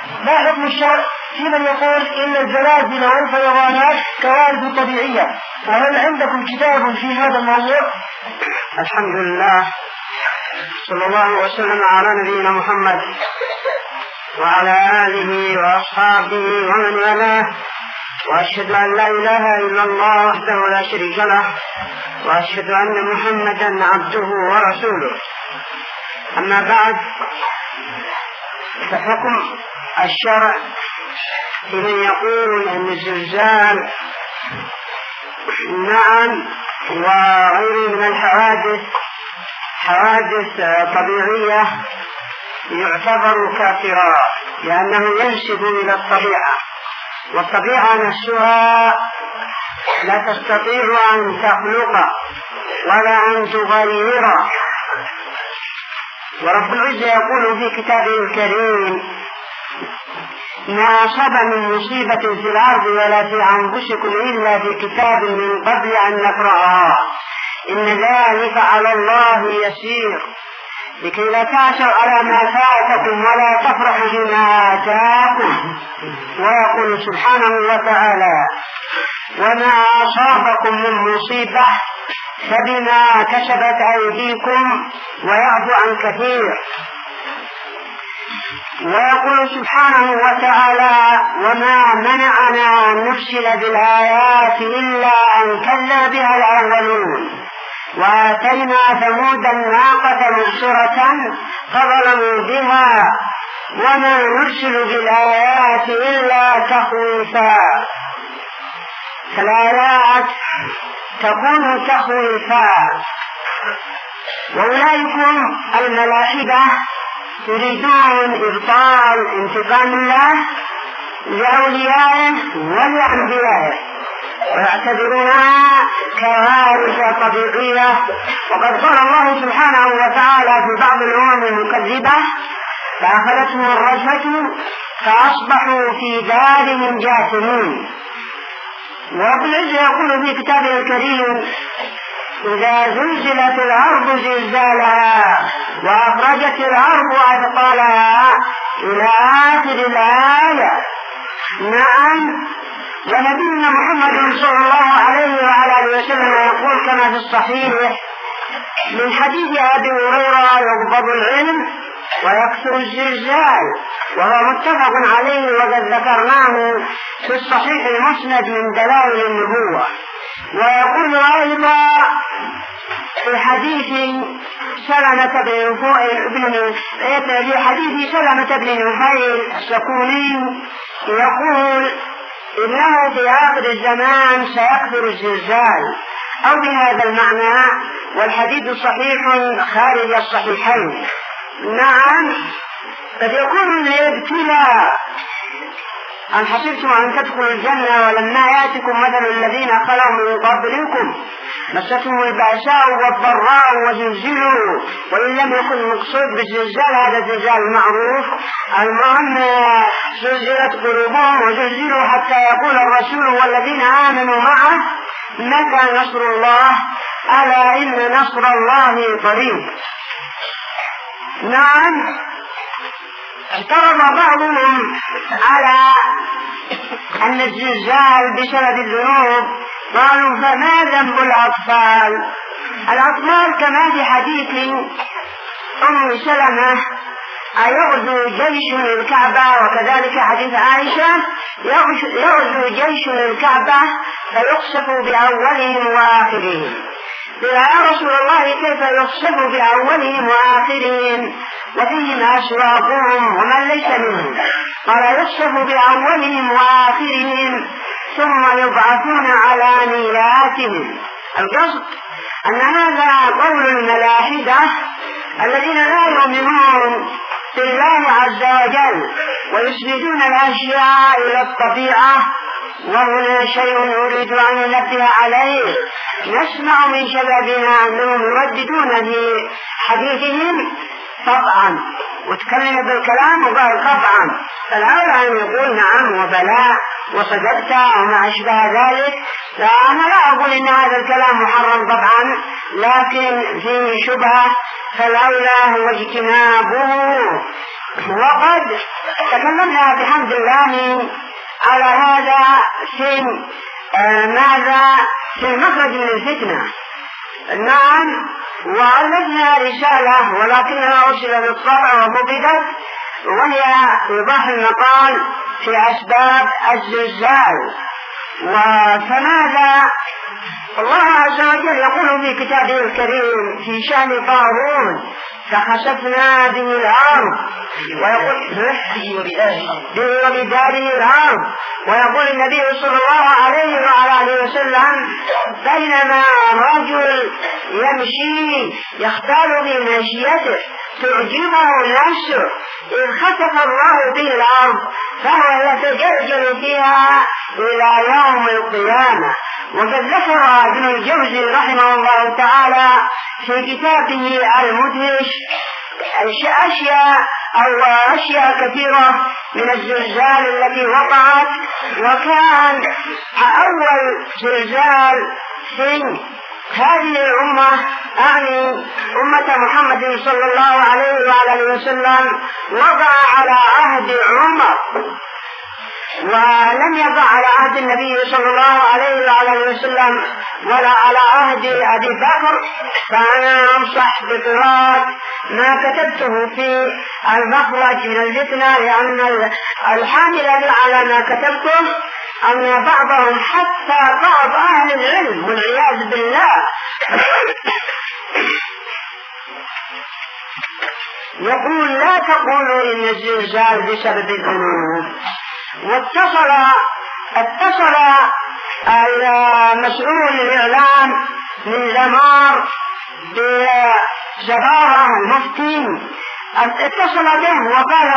ما حكم الشرع في من يقول إن الزلازل والفيضانات كوارث طبيعية؟ وهل عندكم كتاب في هذا الموضوع؟ الحمد لله، صلى الله وسلم على نبينا محمد وعلى آله وأصحابه ومن والاه، وأشهد أن لا إله إلا الله وحده لا شريك له، وأشهد أن محمدا عبده ورسوله. أما بعد، فحكم الشرع في من يقول أن الزلزال نعم وغيره من الحوادث طبيعية يعتبر كافرا، لأنه ينسب إلى الطبيعة، والطبيعة نفسها لا تستطيع أن تخلق ولا أن تغير. ورب العزة يقول في كتابه الكريم: ما أصاب من مصيبة في الأرض ولا في أنفسكم إلا في كتاب من قبل أن نقرأها إن ذلك على الله يسير، لكي لا تعسوا على ما فاتكم ولا تفرحوا بما آتاكم. ويقول سبحانه وتعالى: وما أصابكم من مصيبة فبما كسبت أيديكم ويعفو عن كثير. ويقول سبحانه وتعالى: وما منعنا أن نرسل بالآيات إلا أن كذب بها الأولون وآتينا ثمود الناقة مبصرة فظلموا بها وما نرسل بالآيات إلا تخويفا. فالآيات تكون تخويفا. وأولئكم الملاحدة يريدون إبطال انتقام الله لأوليائه ولأنبيائه، ويعتبرونها كوارث طبيعية. وقد قال الله سبحانه وتعالى في بعض الأمم المكذبة: فأخذتهم الرجفة فأصبحوا في دارهم جاثمين. ورب العزة يقول في كتابه الكريم: إذا زلزلت الأرض زلزالها وأخرجت الأرض أثقالها إلى آخر الآية. نعم. ونبينا محمد صلى الله عليه وعلى آله وسلم يقول كما في الصحيح من حديث أبي هريرة: يقبض العلم ويكثر الزلزال، وهو متفق عليه وقد ذكرناه في الصحيح المسند من دلائل النبوة. ويقول أيضا في حديث سلمة بن نفيل السكوني يقول: إنه في آخر الزمان سيكثر الزلزال، أو بهذا المعنى، والحديث صحيح خارج الصحيحين. نعم. قد يكون الابتلاء: أم حسبتم أن تدخلوا الجنة ولما يأتكم مثل الذين خلوا من قبلكم مستهم البأساء والضراء وزلزلوا. وإن لم يكن المقصود بالزلزال هذا الزلزال المعروف، المهم زلزلت قلوبهم وزلزلوا حتى يقول الرسول والذين آمنوا معه: متى نصر الله؟ ألا إن نصر الله قريب. نعم. اعترض بعضهم على أن الزلزال بسبب الذنوب، قالوا: فما ذنب الأطفال؟ الأطفال كما في حديث أم سلمة: أيغزو جيش الكعبة، وكذلك حديث عائشة: يغزو جيش الكعبة فيخسف بأولهم وآخرهم. قيل: يا رسول الله كيف يخسف بأولهم وآخرهم وفيهم أسواقهم ومن ليس منهم؟ قال: يخسف بأولهم وآخرهم ثم يبعثون على ميلاتهم. القصد أن هذا قول الملاحدة الذين لا يؤمنون بالله عز وجل ويسندون الأشياء إلى الطبيعة. وهنا شيء أريد أن ننبه عليه: نسمع من شبابنا أنهم يرددون في حديثهم طبعا، وتكلم بالكلام وقال طبعا، فالأولى أن يقول نعم وبلاء وصدقت وما أشبه ذلك. فأنا لا أقول إن هذا الكلام محرم طبعا، لكن فيه شبهة، فالأولى هو اجتنابه. وقد تكلمنا بحمد الله على هذا في ماذا في المخرج من الفتنة. نعم، وألفنا رسالة ولكنها أرسلت للطبع وضبطت، وهي إيضاح المقال في أسباب الزلزال. فماذا الله عز وجل يقول في كتابه الكريم في شأن قارون: فخسفنا به الأرض ويقول به وبداره الأرض. ويقول النبي صلى الله عليه وعلى آله وسلم: بينما رجل يمشي يختار بمشيته تعجبه نفسه إذ خسف الله به الأرض فهو يتجلجل فيها إلى يوم القيامة. وقد ذكر ابن الجوزي رحمه الله تعالى في كتابه المدهش أشياء كثيرة من الزلزال التي وقعت. وكان أول زلزال في هذه الأمة، أعني أمة محمد صلى الله عليه وعلى وسلم، وقع على عهد عمر، ولم يقع على عهد النبي صلى الله عليه وعلى وسلم ولا على عهد أبي بكر. فأنا أنصح بقراءة ما كتبته في المخرج من الفتنة، لأن الحامل على ما كتبته أن بعضهم حتى بعض أهل العلم والعياذ بالله يقول: لا تقولوا إن الزلزال بسبب الذنوب. واتصل المسؤول الإعلام من زمار بزبارة المفتي، اتصل به وقال: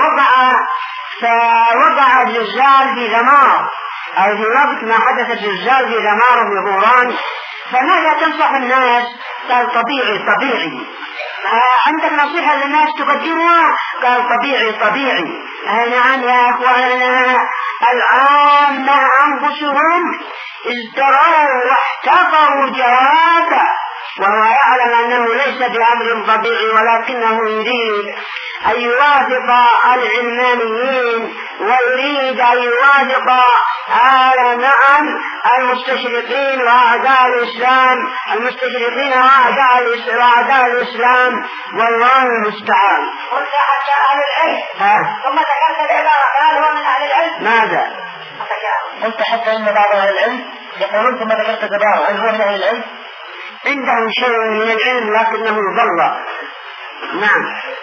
وقع الزلزال في زمار، أو في وقت ما حدث الزلزال في زمار في غوران، فماذا تنصح الناس؟ قال: طبيعي. عندك نصيحة للناس تقدمها؟ قال: طبيعي. نعم يا أخوانا، العامة أنفسهم ازدروا واحتقروا جوابا، وهو يعلم أنه ليس بأمر طبيعي، ولكنه يريد أن يوافق العلمانيين ويريد أن يوافق المستشرقين وأعداء الإسلام، وأعداء الإسلام، والله المستعان. قلت حتى أهل العلم، ثم ذكرت العبارة: هل هو من أهل العلم؟ ماذا؟ قلت حتى إن بعض أهل العلم يقولون، ثم ذكرت العبارة: هل هو من أهل العلم؟ عندهم شيء من العلم لكنه ضل. نعم.